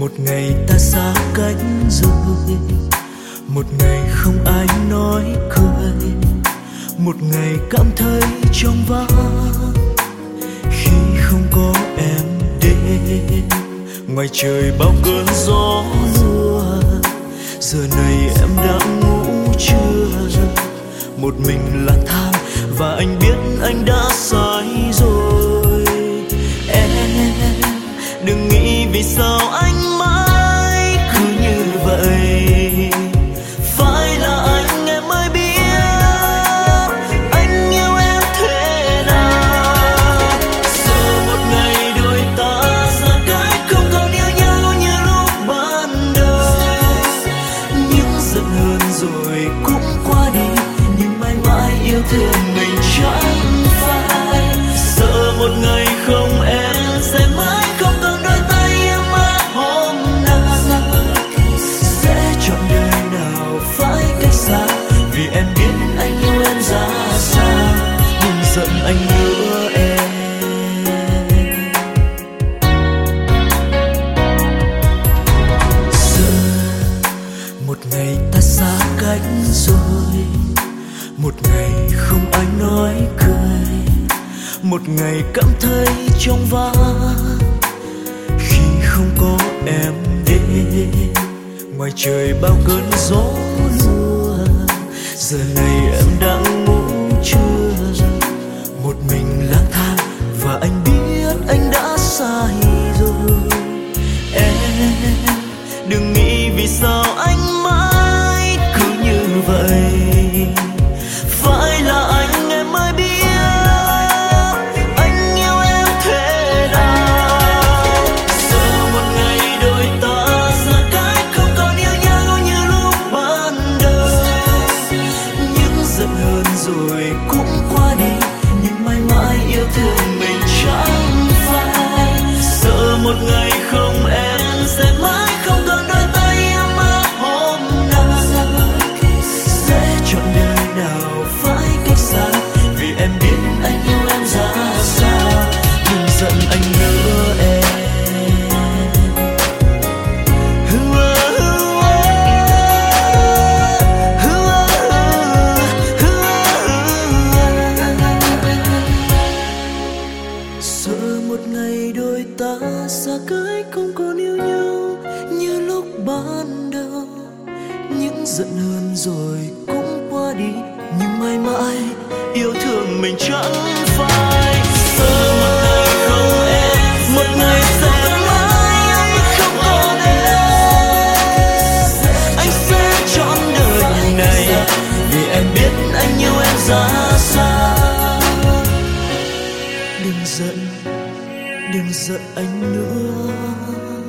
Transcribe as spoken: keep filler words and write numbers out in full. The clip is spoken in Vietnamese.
Một ngày ta xa cách rồi, một ngày không ai nói cười, một ngày cảm thấy trong vắng khi không có em đến. Ngoài trời bao cơn gió lùa, giờ này em đã ngủ chưa? Một mình lang thang và anh biết anh đã sai rồi. Em đừng nghĩ vì sao anh mãi cứ như vậy. Phải là anh em mới biết anh yêu em thế nào. Giờ một ngày đôi ta xa cách, không còn yêu nhau như lúc ban đầu. Những giận hờn rồi cũng qua đi, nhưng mãi mãi yêu thương mình chẳng phai. Sợ một ngày không em sẽ mãi không còn đôi tay em mãi hôm nào. Sẽ chọn đời nào phải cách xa, vì em biết anh yêu em ra sao. Đừng giận anh nữa em. Giờ một ngày ta xa cách rồi, một ngày không ai nói cười, một ngày cảm thấy trong vắng khi không có em đến. Ngoài trời bao cơn gió lùa, giờ này em đã ngủ chưa? Một mình lang thang và anh biết anh đã sai rồi. Em đừng nghĩ vì sao anh mãi cứ như vậy. Phải là anh em mới biết anh yêu em thế nào. Giờ một ngày đôi ta xa cách, không còn yêu nhau như lúc ban đầu. Những giận hờn rồi cũng qua đi, nhưng mãi mãi yêu thương mình chẳng phai. Sợ một ngày không em sẽ mãi không còn đôi tay em mãi hôm nào. Sẽ chọn đời nào phải cách xa, vì em biết anh yêu em ra sao. Đừng giận anh nữa em. Sợ một ngày đôi ta xa cách, không còn yêu nhau như lúc ban đầu. Những giận hờn rồi cũng qua đi, nhưng mãi mãi yêu thương mình chẳng phai. Sợ một ngày không em, một ngày sẽ mãi anh không còn em. Anh sẽ chọn đời này, vì em biết anh yêu em ra sao. Đừng giận, đừng giận anh nữa.